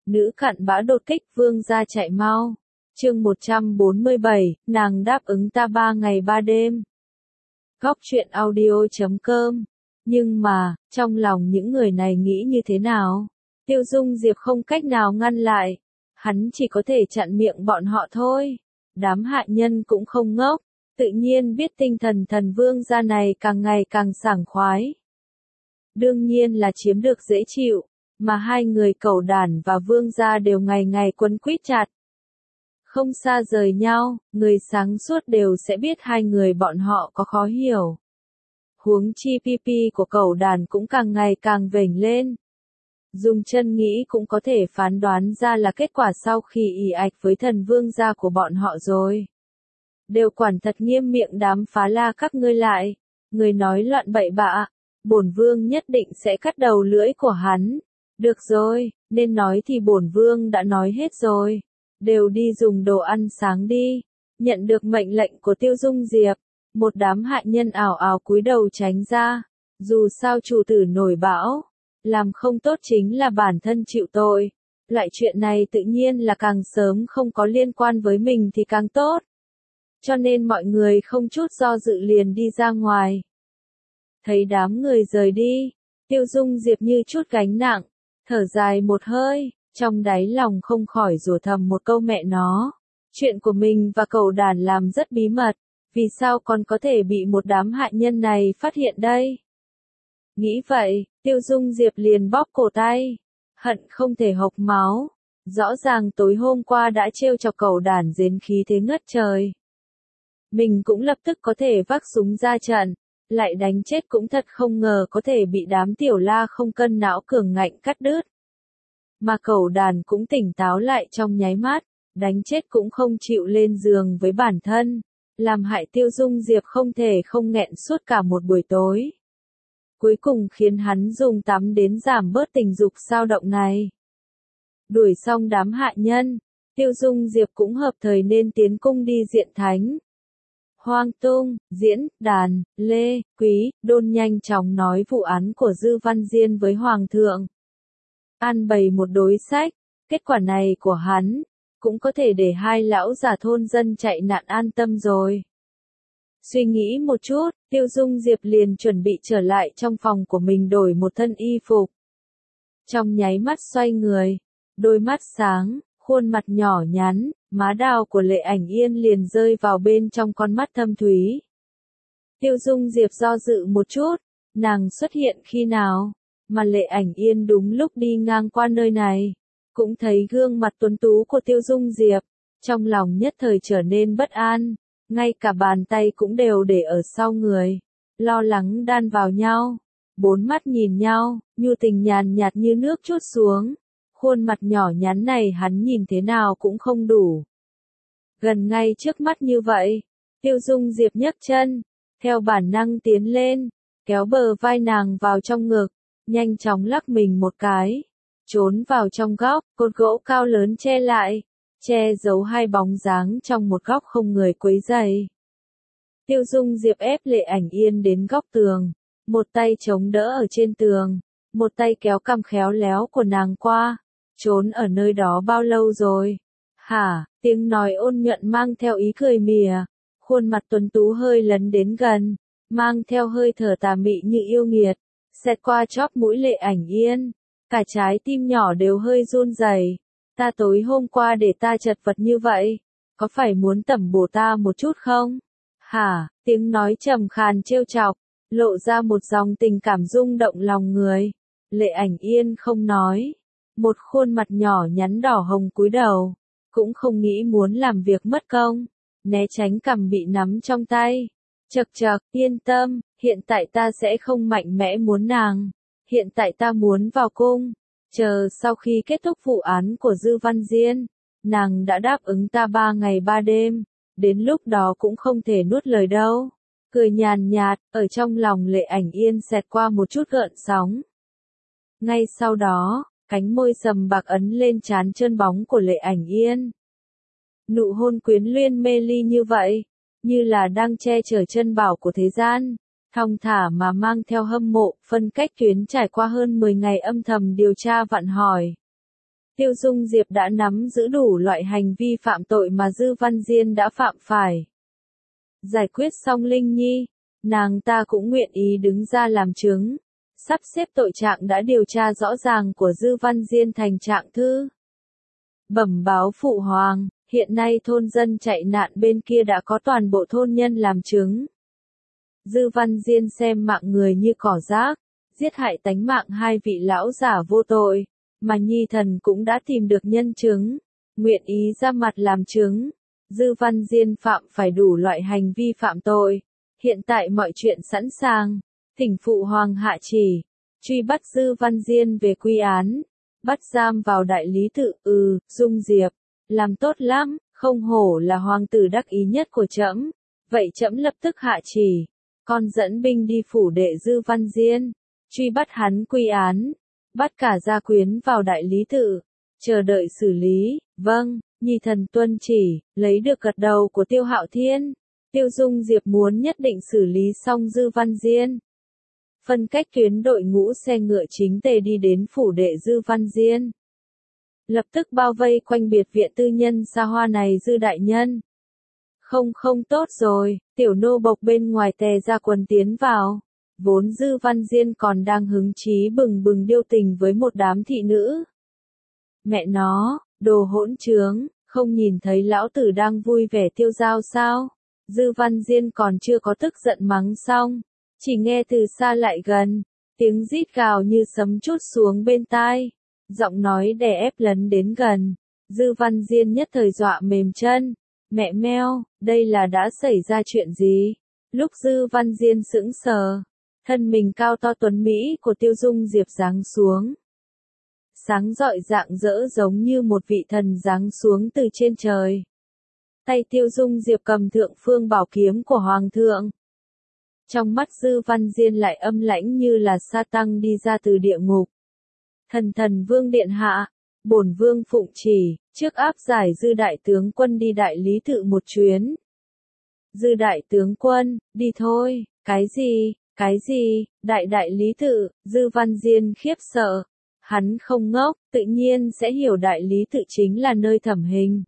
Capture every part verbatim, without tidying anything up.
Nữ cặn bã đột kích vương gia chạy mau. Chương một trăm bốn mươi bảy, nàng đáp ứng ta ba ngày ba đêm. Góc truyện audio chấm com. Nhưng mà, trong lòng những người này nghĩ như thế nào? Tiêu Dung Diệp không cách nào ngăn lại. Hắn chỉ có thể chặn miệng bọn họ thôi. Đám hạ nhân cũng không ngốc. Tự nhiên biết tinh thần thần vương gia này càng ngày càng sảng khoái. Đương nhiên là chiếm được dễ chịu. Mà hai người Cẩu Đản và vương gia đều ngày ngày quấn quýt chặt. Không xa rời nhau, người sáng suốt đều sẽ biết hai người bọn họ có khó hiểu. Huống chi pipi của Cẩu Đản cũng càng ngày càng vểnh lên. Dùng chân nghĩ cũng có thể phán đoán ra là kết quả sau khi ì ạch với thần vương gia của bọn họ rồi. Đều quản thật nghiêm miệng đám phá la các ngươi lại. Người nói loạn bậy bạ, bổn vương nhất định sẽ cắt đầu lưỡi của hắn. Được rồi, nên nói thì bổn vương đã nói hết rồi. Đều đi dùng đồ ăn sáng đi. Nhận được mệnh lệnh của Tiêu Dung Diệp, một đám hạ nhân ảo ảo cúi đầu tránh ra. Dù sao chủ tử nổi bão, làm không tốt chính là bản thân chịu tội. Loại chuyện này tự nhiên là càng sớm không có liên quan với mình thì càng tốt. Cho nên mọi người không chút do dự liền đi ra ngoài. Thấy đám người rời đi, Tiêu Dung Diệp như chút gánh nặng, thở dài một hơi, trong đáy lòng không khỏi rủa thầm một câu mẹ nó. Chuyện của mình và Cẩu Đản làm rất bí mật, vì sao còn có thể bị một đám hạ nhân này phát hiện đây? Nghĩ vậy, Tiêu Dung Diệp liền bóp cổ tay, hận không thể hộc máu. Rõ ràng tối hôm qua đã trêu chọc Cẩu Đản giến khí thế ngất trời. Mình cũng lập tức có thể vác súng ra trận, lại đánh chết cũng thật không ngờ có thể bị đám tiểu la không cân não cường ngạnh cắt đứt. Mà Cẩu Đản cũng tỉnh táo lại trong nháy mắt, đánh chết cũng không chịu lên giường với bản thân, làm hại Tiêu Dung Diệp không thể không nghẹn suốt cả một buổi tối. Cuối cùng khiến hắn dùng tắm đến giảm bớt tình dục sao động này. Đuổi xong đám hạ nhân, Tiêu Dung Diệp cũng hợp thời nên tiến cung đi diện thánh. Hoang Tung, Diễn, Đàn, Lê, Quý, Đôn nhanh chóng nói vụ án của Dư Văn Diên với Hoàng thượng. An bày một đối sách, kết quả này của hắn, cũng có thể để hai lão già thôn dân chạy nạn an tâm rồi. Suy nghĩ một chút, Tiêu Dung Diệp liền chuẩn bị trở lại trong phòng của mình đổi một thân y phục. Trong nháy mắt xoay người, đôi mắt sáng, khuôn mặt nhỏ nhắn, má đào của Lệ Ảnh Yên liền rơi vào bên trong con mắt thâm thúy. Tiêu Dung Diệp do dự một chút, nàng xuất hiện khi nào, mà Lệ Ảnh Yên đúng lúc đi ngang qua nơi này, cũng thấy gương mặt tuấn tú của Tiêu Dung Diệp, trong lòng nhất thời trở nên bất an, ngay cả bàn tay cũng đều để ở sau người, lo lắng đan vào nhau, bốn mắt nhìn nhau, nhu tình nhàn nhạt như nước trút xuống. Khuôn mặt nhỏ nhắn này hắn nhìn thế nào cũng không đủ. Gần ngay trước mắt như vậy, Tiêu Dung Diệp nhấc chân, theo bản năng tiến lên, kéo bờ vai nàng vào trong ngực, nhanh chóng lắc mình một cái, trốn vào trong góc, cột gỗ cao lớn che lại, che giấu hai bóng dáng trong một góc không người quấy rầy. Tiêu Dung Diệp ép Lệ Ảnh Yên đến góc tường, một tay chống đỡ ở trên tường, một tay kéo cằm khéo léo của nàng qua. Trốn ở nơi đó bao lâu rồi? Hả? Tiếng nói ôn nhuận mang theo ý cười mỉa, khuôn mặt tuấn tú hơi lấn đến gần, mang theo hơi thở tà mị như yêu nghiệt, xẹt qua chóp mũi Lệ Ảnh Yên, cả trái tim nhỏ đều hơi run rẩy. Ta tối hôm qua để ta chật vật như vậy, có phải muốn tẩm bổ ta một chút không? Hả? Tiếng nói trầm khàn trêu chọc, lộ ra một dòng tình cảm rung động lòng người. Lệ Ảnh Yên không nói. Một khuôn mặt nhỏ nhắn đỏ hồng cúi đầu, cũng không nghĩ muốn làm việc mất công, né tránh cằm bị nắm trong tay. Chậc chậc, yên tâm, hiện tại ta sẽ không mạnh mẽ muốn nàng, hiện tại ta muốn vào cung, chờ sau khi kết thúc vụ án của Dư Văn Diên, nàng đã đáp ứng ta ba ngày ba đêm, đến lúc đó cũng không thể nuốt lời đâu. Cười nhàn nhạt, ở trong lòng Lệ Ảnh Yên xẹt qua một chút gợn sóng. Ngay sau đó, cánh môi sầm bạc ấn lên trán trơn bóng của Lệ Ảnh Yên. Nụ hôn quyến luyên mê ly như vậy, như là đang che chở chân bảo của thế gian, thong thả mà mang theo hâm mộ, phân cách tuyến trải qua hơn mười ngày âm thầm điều tra vặn hỏi. Tiêu Dung Diệp đã nắm giữ đủ loại hành vi phạm tội mà Dư Văn Diên đã phạm phải. Giải quyết xong Linh Nhi, nàng ta cũng nguyện ý đứng ra làm chứng, sắp xếp tội trạng đã điều tra rõ ràng của Dư Văn Diên thành trạng thư. Bẩm báo phụ hoàng, hiện nay thôn dân chạy nạn bên kia đã có toàn bộ thôn nhân làm chứng. Dư Văn Diên xem mạng người như cỏ rác, giết hại tánh mạng hai vị lão giả vô tội, mà Nhi thần cũng đã tìm được nhân chứng, nguyện ý ra mặt làm chứng. Dư Văn Diên phạm phải đủ loại hành vi phạm tội, hiện tại mọi chuyện sẵn sàng, thỉnh phụ hoàng hạ chỉ, truy bắt Dư Văn Diên về quy án, bắt giam vào đại lý tự. Ừ, Dung Diệp, làm tốt lắm, không hổ là hoàng tử đắc ý nhất của trẫm, vậy trẫm lập tức hạ chỉ, con dẫn binh đi phủ đệ Dư Văn Diên, truy bắt hắn quy án, bắt cả gia quyến vào đại lý tự, chờ đợi xử lý. Vâng, Nhi thần tuân chỉ. Lấy được gật đầu của Tiêu Hạo Thiên, Tiêu Dung Diệp muốn nhất định xử lý xong Dư Văn Diên. Phân cách tuyến đội ngũ xe ngựa chính tề đi đến phủ đệ Dư Văn Diên. Lập tức bao vây quanh biệt viện tư nhân xa hoa này. Dư đại nhân. Không không tốt rồi, tiểu nô bộc bên ngoài tè ra quần tiến vào. Vốn Dư Văn Diên còn đang hứng chí bừng bừng điêu tình với một đám thị nữ. Mẹ nó, đồ hỗn trướng, không nhìn thấy lão tử đang vui vẻ tiêu dao sao? Dư Văn Diên còn chưa có tức giận mắng xong, chỉ nghe từ xa lại gần, tiếng rít gào như sấm trút xuống bên tai, giọng nói đè ép lấn đến gần. Dư Văn Diên nhất thời dọa mềm chân, mẹ meo, đây là đã xảy ra chuyện gì? Lúc Dư Văn Diên sững sờ, thân mình cao to tuấn Mỹ của Tiêu Dung Diệp giáng xuống. Sáng rọi rạng rỡ giống như một vị thần giáng xuống từ trên trời. Tay Tiêu Dung Diệp cầm thượng phương bảo kiếm của Hoàng thượng. Trong mắt Dư Văn Diên lại âm lãnh như là sa tăng đi ra từ địa ngục. Thần thần vương điện hạ, bổn vương phụng chỉ, trước áp giải Dư đại tướng quân đi đại lý tự một chuyến. Dư đại tướng quân, đi thôi. Cái gì, cái gì, đại đại lý tự? Dư Văn Diên khiếp sợ. Hắn không ngốc, tự nhiên sẽ hiểu đại lý tự chính là nơi thẩm hình.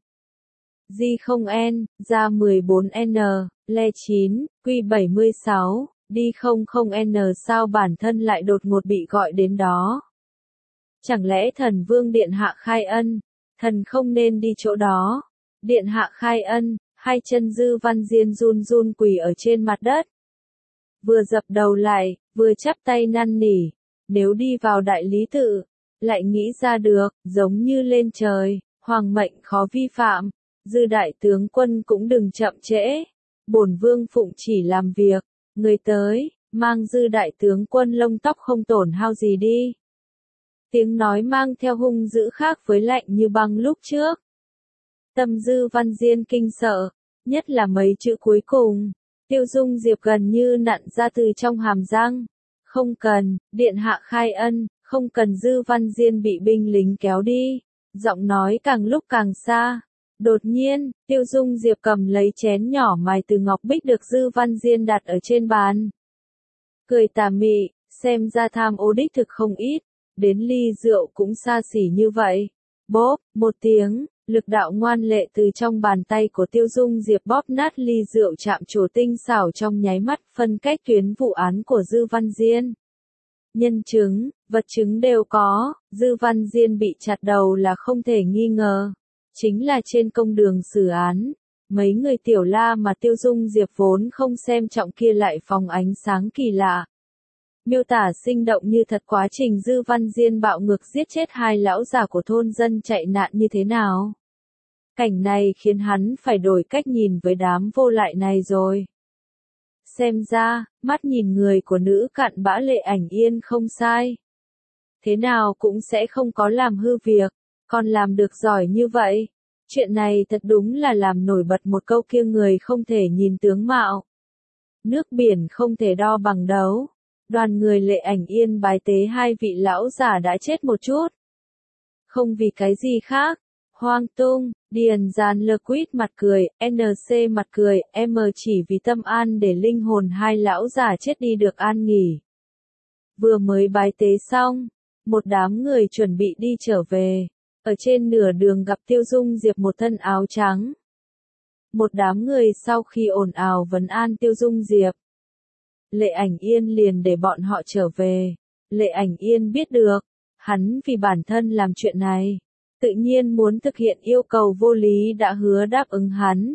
Di không N, ra mười bốn N, le chín, Q bảy mươi sáu, đi không không N sao bản thân lại đột ngột bị gọi đến đó. Chẳng lẽ thần vương điện hạ khai ân, thần không nên đi chỗ đó. Điện hạ khai ân, hai chân Dư Văn Diên run run quỳ ở trên mặt đất. Vừa dập đầu lại, vừa chắp tay năn nỉ, nếu đi vào đại lý tự, lại nghĩ ra được, giống như lên trời, hoàng mệnh khó vi phạm. Dư đại tướng quân cũng đừng chậm trễ, bổn vương phụng chỉ làm việc, người tới, mang Dư đại tướng quân lông tóc không tổn hao gì đi. Tiếng nói mang theo hung dữ khác với lạnh như băng lúc trước. Tâm Dư Văn Diên kinh sợ, nhất là mấy chữ cuối cùng, Tiêu Dung Diệp gần như nặn ra từ trong hàm răng. Không cần, điện hạ khai ân, không cần. Dư Văn Diên bị binh lính kéo đi, giọng nói càng lúc càng xa. Đột nhiên, Tiêu Dung Diệp cầm lấy chén nhỏ mài từ ngọc bích được Dư Văn Diên đặt ở trên bàn. Cười tà mị, xem ra tham ô đích thực không ít, đến ly rượu cũng xa xỉ như vậy. Bóp, một tiếng, lực đạo ngoan lệ từ trong bàn tay của Tiêu Dung Diệp bóp nát ly rượu chạm trổ tinh xảo trong nháy mắt, phân cách tuyến vụ án của Dư Văn Diên. Nhân chứng, vật chứng đều có, Dư Văn Diên bị chặt đầu là không thể nghi ngờ. Chính là trên công đường xử án, mấy người tiểu la mà Tiêu Dung Diệp vốn không xem trọng kia lại phóng ánh sáng kỳ lạ. Miêu tả sinh động như thật quá trình Dư Văn Diên bạo ngược giết chết hai lão già của thôn dân chạy nạn như thế nào. Cảnh này khiến hắn phải đổi cách nhìn với đám vô lại này rồi. Xem ra, mắt nhìn người của nữ cặn bã Lệ Ảnh Yên không sai. Thế nào cũng sẽ không có làm hư việc, còn làm được giỏi như vậy. Chuyện này thật đúng là làm nổi bật một câu kia người không thể nhìn tướng mạo. Nước biển không thể đo bằng đấu. Đoàn người Lệ Ảnh Yên bái tế hai vị lão già đã chết một chút. Không vì cái gì khác. Hoang tung, Điền Giàn Lơ Quýt mặt cười, en xê mặt cười, em chỉ vì tâm an để linh hồn hai lão già chết đi được an nghỉ. Vừa mới bái tế xong, một đám người chuẩn bị đi trở về. Ở trên nửa đường gặp Tiêu Dung Diệp một thân áo trắng. Một đám người sau khi ồn ào vấn an Tiêu Dung Diệp, Lệ Ảnh Yên liền để bọn họ trở về. Lệ Ảnh Yên biết được, hắn vì bản thân làm chuyện này, tự nhiên muốn thực hiện yêu cầu vô lý đã hứa đáp ứng hắn.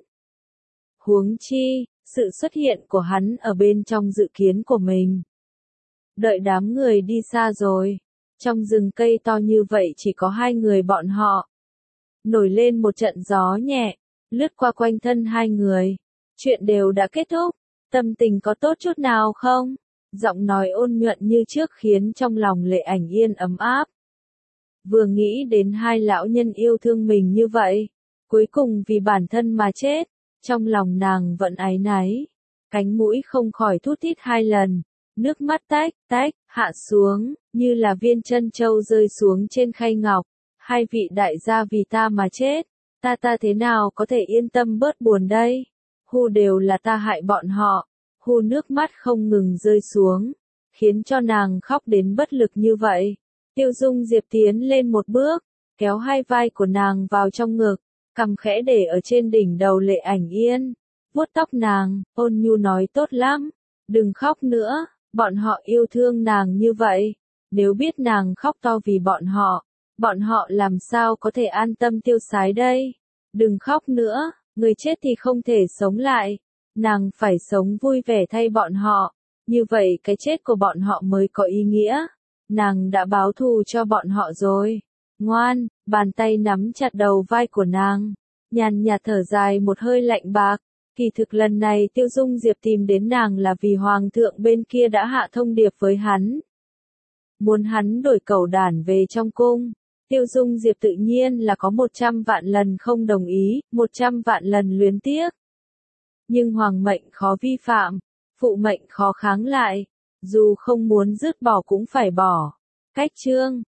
Huống chi, sự xuất hiện của hắn ở bên trong dự kiến của mình. Đợi đám người đi xa rồi, trong rừng cây to như vậy chỉ có hai người bọn họ. Nổi lên một trận gió nhẹ, lướt qua quanh thân hai người. Chuyện đều đã kết thúc, tâm tình có tốt chút nào không? Giọng nói ôn nhuận như trước khiến trong lòng Lệ Ảnh Yên ấm áp. Vừa nghĩ đến hai lão nhân yêu thương mình như vậy, cuối cùng vì bản thân mà chết, trong lòng nàng vẫn áy náy. Cánh mũi không khỏi thút thít hai lần, nước mắt tách, tách, hạ xuống, như là viên trân châu rơi xuống trên khay ngọc. Hai vị đại gia vì ta mà chết, ta ta thế nào có thể yên tâm bớt buồn đây? Hu đều là ta hại bọn họ. Hu nước mắt không ngừng rơi xuống, khiến cho nàng khóc đến bất lực như vậy. Tiêu Dung Diệp tiến lên một bước, kéo hai vai của nàng vào trong ngực, cằm khẽ để ở trên đỉnh đầu Lệ Ảnh Yên, vuốt tóc nàng, ôn nhu nói tốt lắm, đừng khóc nữa, bọn họ yêu thương nàng như vậy, nếu biết nàng khóc to vì bọn họ, bọn họ làm sao có thể an tâm tiêu sái đây? Đừng khóc nữa, người chết thì không thể sống lại, nàng phải sống vui vẻ thay bọn họ, như vậy cái chết của bọn họ mới có ý nghĩa. Nàng đã báo thù cho bọn họ rồi. Ngoan, bàn tay nắm chặt đầu vai của nàng, nhàn nhạt thở dài một hơi lạnh bạc. Kỳ thực lần này Tiêu Dung Diệp tìm đến nàng là vì Hoàng thượng bên kia đã hạ thông điệp với hắn. Muốn hắn đổi cẩu đản về trong cung. Tiêu Dung Diệp tự nhiên là có một trăm vạn lần không đồng ý, một trăm vạn lần luyến tiếc. Nhưng hoàng mệnh khó vi phạm, phụ mệnh khó kháng lại. Dù không muốn dứt bỏ cũng phải bỏ. Cách chương